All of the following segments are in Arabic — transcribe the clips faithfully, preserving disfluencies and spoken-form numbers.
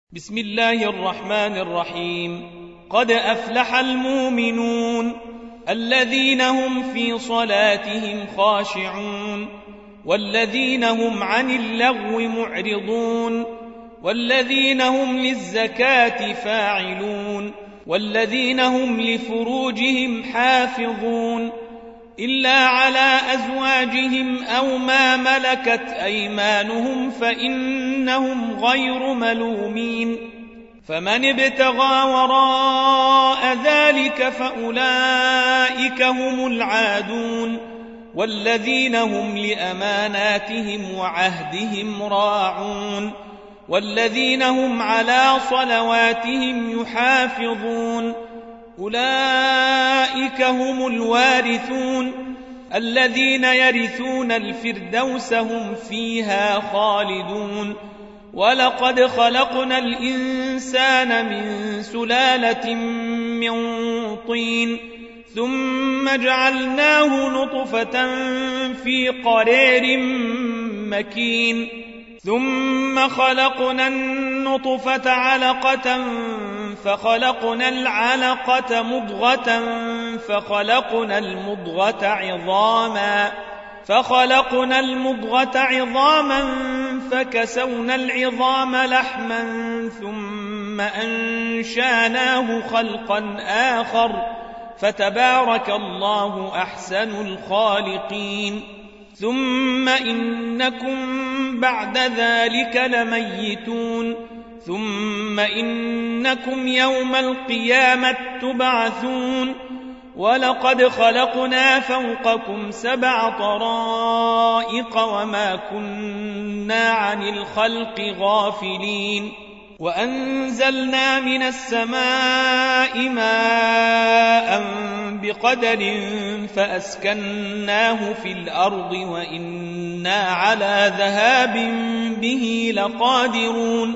بسم الله الرحمن الرحيم. قد أفلح المؤمنون الذين هم في صلاتهم خاشعون والذين هم عن اللغو معرضون والذين هم للزكاة فاعلون والذين هم لفروجهم حافظون إلا على أزواجهم أو ما ملكت أيمانهم فإنهم غير ملومين، فمن ابتغى وراء ذلك فأولئك هم العادون والذين هم لأماناتهم وعهدهم راعون والذين هم على صلواتهم يحافظون. أولئك هم الوارثون الذين يرثون الفردوس هم فيها خالدون. ولقد خلقنا الإنسان من سلالة من طين ثم جعلناه نطفة في قرار مكين ثم خلقنا النطفة علقة فخلقنا العلقة مضغة فخلقنا المضغة عظاما فخلقنا المضغة عظاما فكسونا العظام لحما ثم أنشاناه خلقا آخر فتبارك الله أحسن الخالقين. ثم إنكم بعد ذلك لميتون ثم إنكم يوم القيامة تبعثون. ولقد خلقنا فوقكم سبع طرائق وما كنا عن الخلق غافلين وأنزلنا من السماء ماء بقدر فأسكناه في الأرض وإنا على ذهاب به لقادرون.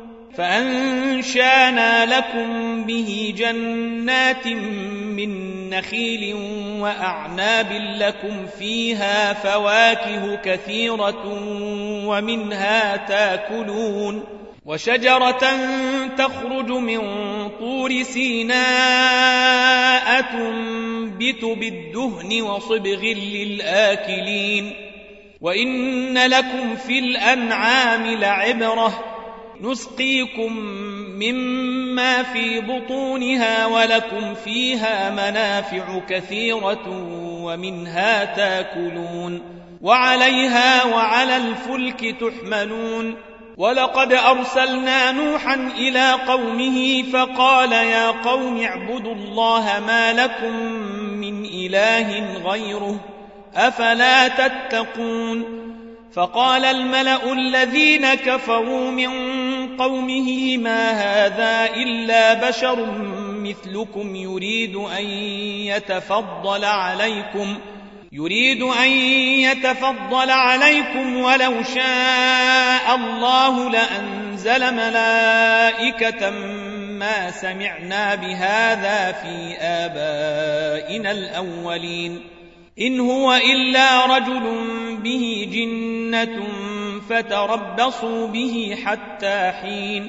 فأنشانا لكم به جنات من نخيل وأعناب لكم فيها فواكه كثيرة ومنها تاكلون وشجرة تخرج من طور سيناء تنبت بالدهن وصبغ للآكلين. وإن لكم في الأنعام لعبرة نسقيكم مما في بطونها ولكم فيها منافع كثيرة ومنها تاكلون وعليها وعلى الفلك تحملون. ولقد أرسلنا نوحا إلى قومه فقال يا قوم اعبدوا الله ما لكم من إله غيره أفلا تتقون. فقال الملأ الذين كفروا من قومه ما هذا إلا بشر مثلكم يريد أن يتفضل عليكم يريد أن يتفضل عليكم ولو شاء الله لأنزل ملائكة ما سمعنا بهذا في آبائنا الأولين إن هو إلا رجل به جنة فتربصوا به حتى حين.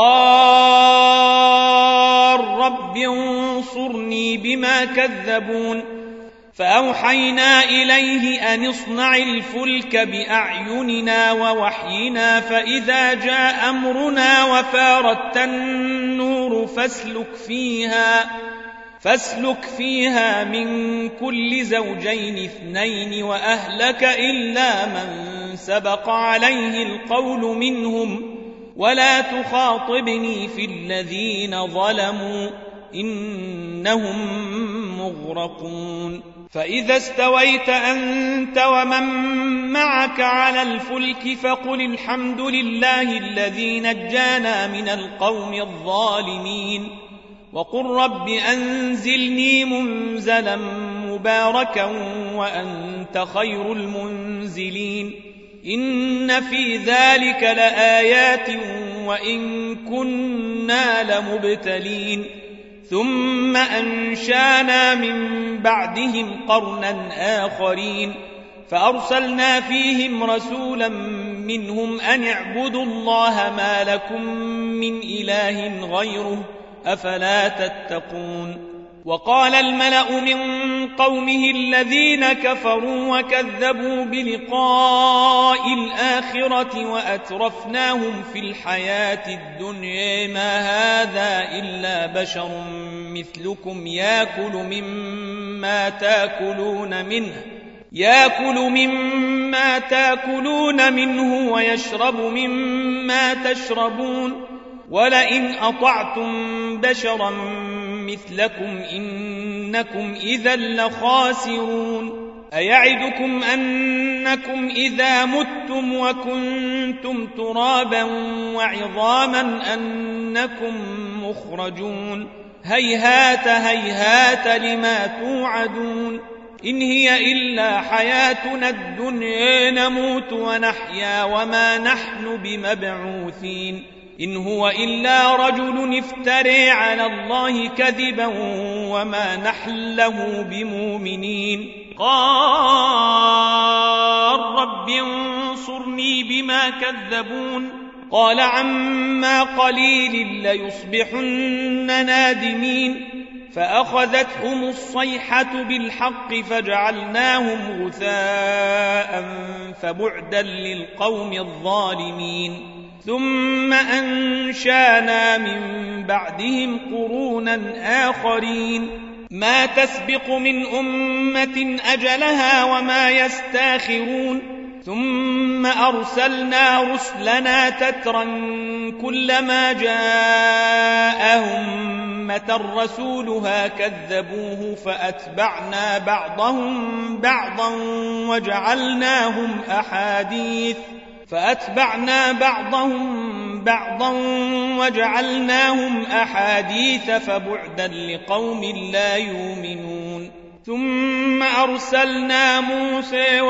قال رب انصرني بما كذبون. فأوحينا إليه أن اصنع الفلك بأعيننا ووحينا فإذا جاء أمرنا وفارت النور فاسلك فيها فاسلك فيها من كل زوجين اثنين وأهلك إلا من سبق عليه القول منهم ولا تخاطبني في الذين ظلموا إنهم مغرقون. فإذا استويت أنت ومن معك على الفلك فقل الحمد لله الذي نجانا من القوم الظالمين وقل رب أنزلني منزلا مباركا وأنت خير المنزلين. إن في ذلك لآيات وإن كنا لمبتلين. ثم أنشانا من بعدهم قرنا آخرين فأرسلنا فيهم رسولا منهم أن اعبدوا الله ما لكم من إله غيره أفلا تتقون. وقال الملأ من قومه الذين كفروا وكذبوا بلقاء الآخرة وأترفناهم في الحياة الدنيا ما هذا إلا بشر مثلكم يأكل مما تأكلون منه يأكل مما تأكلون منه ويشرب مما تشربون ولئن أطعتم بشرا مثلكم إنكم إذا لخاسرون. أيعدكم أنكم إذا متم وكنتم ترابا وعظاما أنكم مخرجون هيهات هيهات لما توعدون إن هي إلا حياتنا الدنيا نموت ونحيا وما نحن بمبعوثين إن هو إلا رجل افترى على الله كذبا وما نحن له بمؤمنين. قال رب انصرني بما كذبون قال عما قليل ليصبحن نادمين فأخذتهم الصيحة بالحق فجعلناهم غثاء فبعدا للقوم الظالمين. ثم أنشانا من بعدهم قرونا آخرين ما تسبق من أمة أجلها وما يستاخرون ثم أرسلنا رسلنا تترا كلما جاءهم أمة رسولها كذبوه فأتبعنا بعضهم بعضا وجعلناهم أحاديث فأتبعنا بعضهم بعضا وجعلناهم أحاديث فبعدا لقوم لا يؤمنون. ثم أرسلنا موسى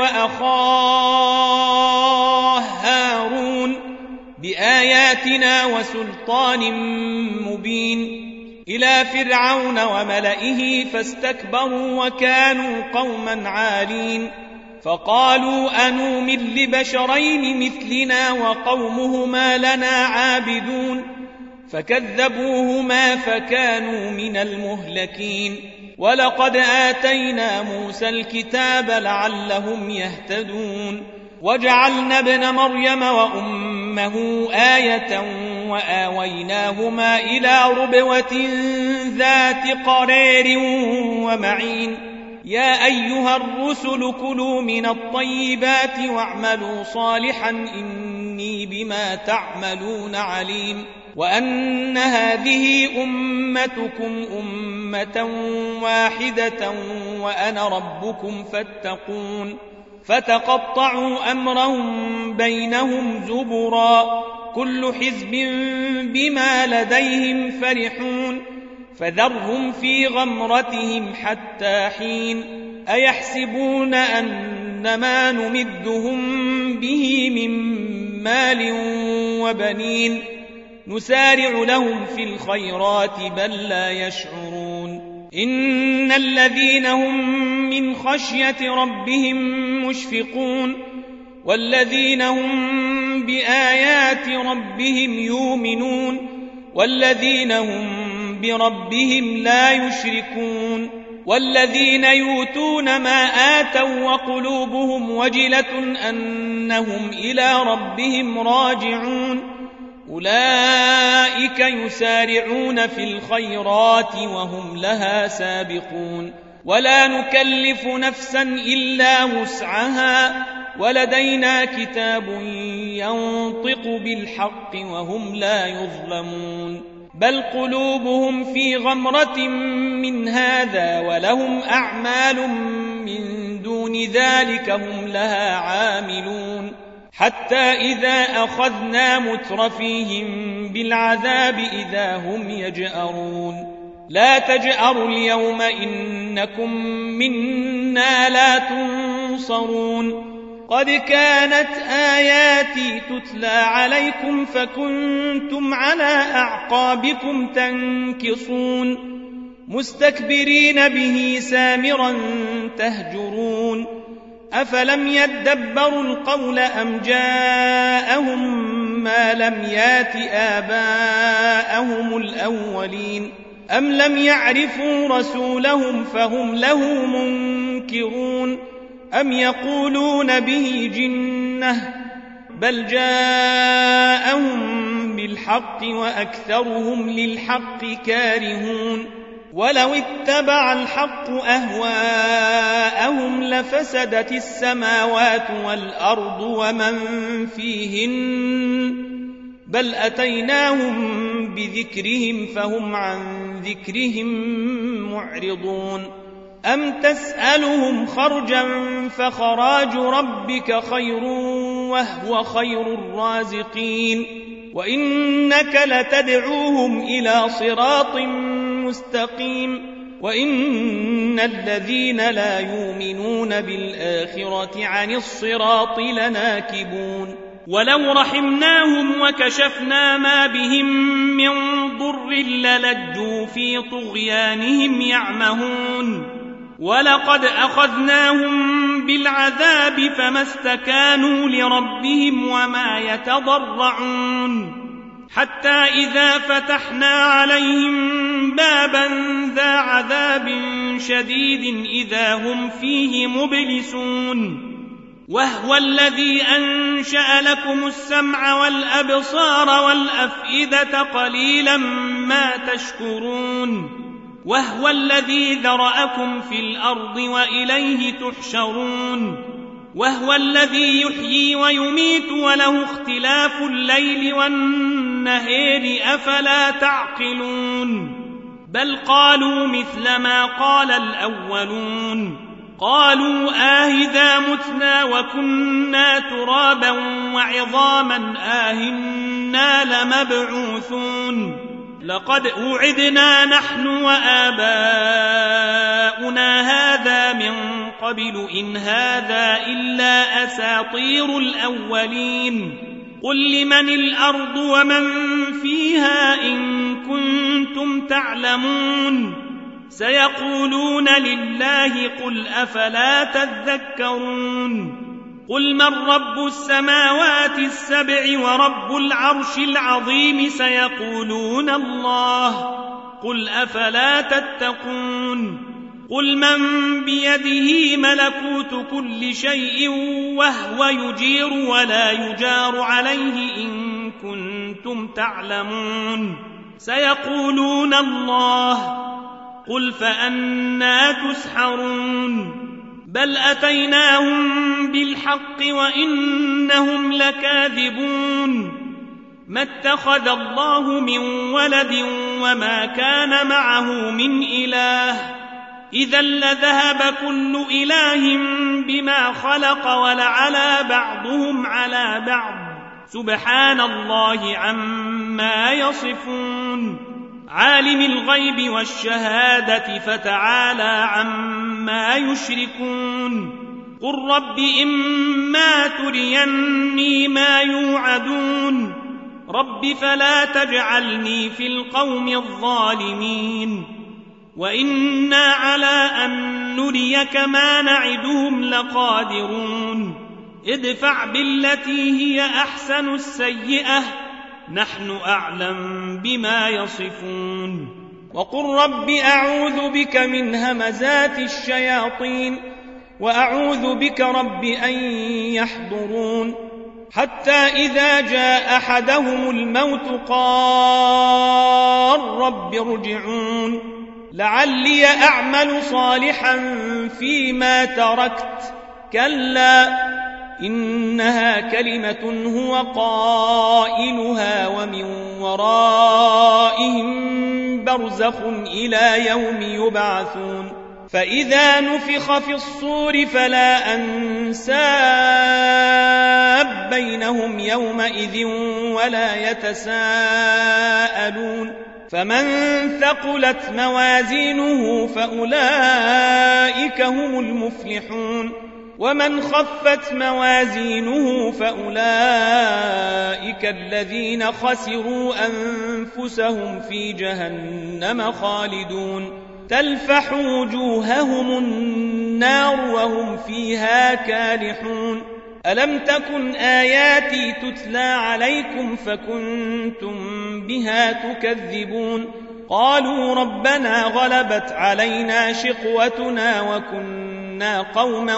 وأخاه هارون بآياتنا وسلطان مبين إلى فرعون وملئه فاستكبروا وكانوا قوما عالين فقالوا أنؤمن لبشرين مثلنا وقومهما لنا عابدون فكذبوهما فكانوا من المهلكين. ولقد آتينا موسى الكتاب لعلهم يهتدون وجعلنا ابن مريم وأمه آية وآويناهما إلى ربوة ذات قرار ومعين. يا أيها الرسل كلوا من الطيبات واعملوا صالحا إني بما تعملون عليم. وأن هذه أمتكم أمة واحدة وأنا ربكم فاتقون. فتقطعوا أمرهم بينهم زبرا كل حزب بما لديهم فرحون فذرهم في غمرتهم حتى حين. أيحسبون أن ما نمدهم به من مال وبنين نسارع لهم في الخيرات بل لا يشعرون. إن الذين هم من خشية ربهم مشفقون والذين هم بآيات ربهم يؤمنون والذين هم بربهم لا يشركون والذين يؤتون ما آتوا وقلوبهم وجلة أنهم إلى ربهم راجعون أولئك يسارعون في الخيرات وهم لها سابقون. ولا نكلف نفسا إلا وسعها ولدينا كتاب ينطق بالحق وهم لا يظلمون. بل قلوبهم في غمرة من هذا ولهم أعمال من دون ذلك هم لها عاملون. حتى إذا أخذنا مترفيهم بالعذاب إذا هم يجأرون. لا تجأروا اليوم إنكم منا لا تنصرون. قد كانت آياتي تتلى عليكم فكنتم على أعقابكم تنكصون مستكبرين به سامرا تهجرون. أفلم يدبروا القول أم جاءهم ما لم يات آباءهم الأولين أم لم يعرفوا رسولهم فهم له منكرون أم يقولون به جنة بل جاءهم بالحق وأكثرهم للحق كارهون ولو اتبع الحق أهواءهم لفسدت السماوات والأرض ومن فيهن بل أتيناهم بذكرهم فهم عن ذكرهم معرضون أم تسألهم خرجا فخراج ربك خير وهو خير الرازقين وإنك لتدعوهم إلى صراط مستقيم وإن الذين لا يؤمنون بالآخرة عن الصراط لناكبون ولو رحمناهم وكشفنا ما بهم من ضر للجوا في طغيانهم يعمهون ولقد أخذناهم بالعذاب فما استكانوا لربهم وما يتضرعون حتى إذا فتحنا عليهم بابا ذا عذاب شديد إذا هم فيه مبلسون وهو الذي أنشأ لكم السمع والأبصار والأفئدة قليلا ما تشكرون وهو الذي ذرأكم في الأرض وإليه تحشرون وهو الذي يحيي ويميت وله اختلاف الليل والنهار أفلا تعقلون بل قالوا مثل ما قال الأولون قالوا آهذا متنا وكنا ترابا وعظاما آهنا لمبعوثون لقد أوعدنا نحن وآباؤنا هذا من قبل إن هذا إلا أساطير الأولين قل لمن الأرض ومن فيها إن كنتم تعلمون سيقولون لله قل أفلا تذكرون قل من رب السماوات السبع ورب العرش العظيم سيقولون الله قل أفلا تتقون قل من بيده ملكوت كل شيء وهو يجير ولا يجار عليه إن كنتم تعلمون سيقولون الله قل فأنى تسحرون بل أتيناهم بالحق وإنهم لكاذبون ما اتخذ الله من ولد وما كان معه من إله إذا لذهب كل إله بما خلق ولعلى بعضهم على بعض سبحان الله عما يصفون عالم الغيب والشهادة فتعالى عما يشركون قل رب إما تريني ما يوعدون رب فلا تجعلني في القوم الظالمين وإنا على أن نريك ما نعدهم لقادرون ادفع بالتي هي أحسن السيئة نحن أعلم بما يصفون وقل رب أعوذ بك من همزات الشياطين وأعوذ بك رب أن يحضرون حتى إذا جاء أحدهم الموت قال رب ارجعون لعلي أعمل صالحا فيما تركت كلا إنها كلمة هو قائلها ومن ورائهم برزخ إلى يوم يبعثون فإذا نفخ في الصور فلا أنساب بينهم يومئذ ولا يتساءلون فمن ثقلت موازينه فأولئك هم المفلحون ومن خفت موازينه فأولئك الذين خسروا أنفسهم في جهنم خالدون تلفح وجوههم النار النار وهم فيها كالحون ألم تكن آياتي تتلى عليكم فكنتم بها تكذبون قالوا ربنا غلبت علينا شقوتنا وكنا قوما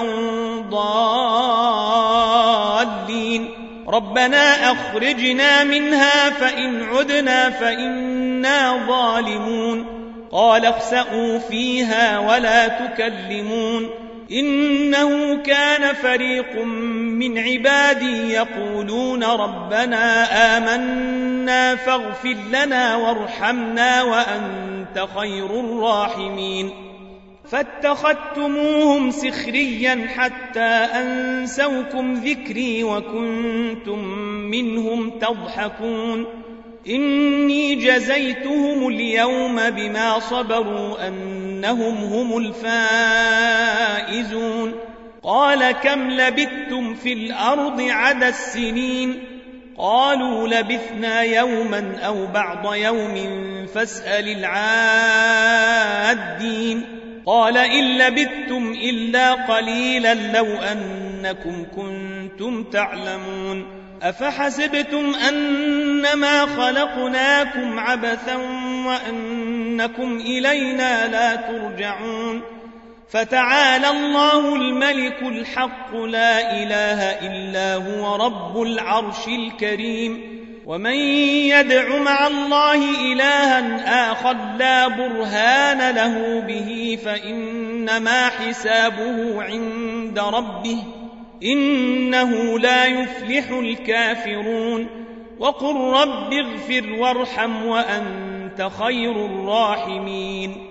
ضالين ربنا أخرجنا منها فإن عدنا فإنا ظالمون قال اخسئوا فيها ولا تكلمون إنه كان فريق من عبادي يقولون ربنا آمنا فاغفر لنا وارحمنا وأنت خير الراحمين فاتخذتموهم سخريا حتى أنسوكم ذكري وكنتم منهم تضحكون إني جزيتهم اليوم بما صبروا أنهم هم الفائزون قال كم لبثتم في الأرض عدد السنين قالوا لبثنا يوما أو بعض يوم فاسأل العادين قال إن لبثتم إلا قليلا لو أنكم كنتم تعلمون أفحسبتم أنما خلقناكم عبثا وأنكم إلينا لا ترجعون فتعالى الله الملك الحق لا إله إلا هو رب العرش الكريم ومن يدع مع الله إلها آخر لا برهان له به فإنما حسابه عند ربه إنه لا يفلح الكافرون وقل رب اغفر وارحم وأنت خير الراحمين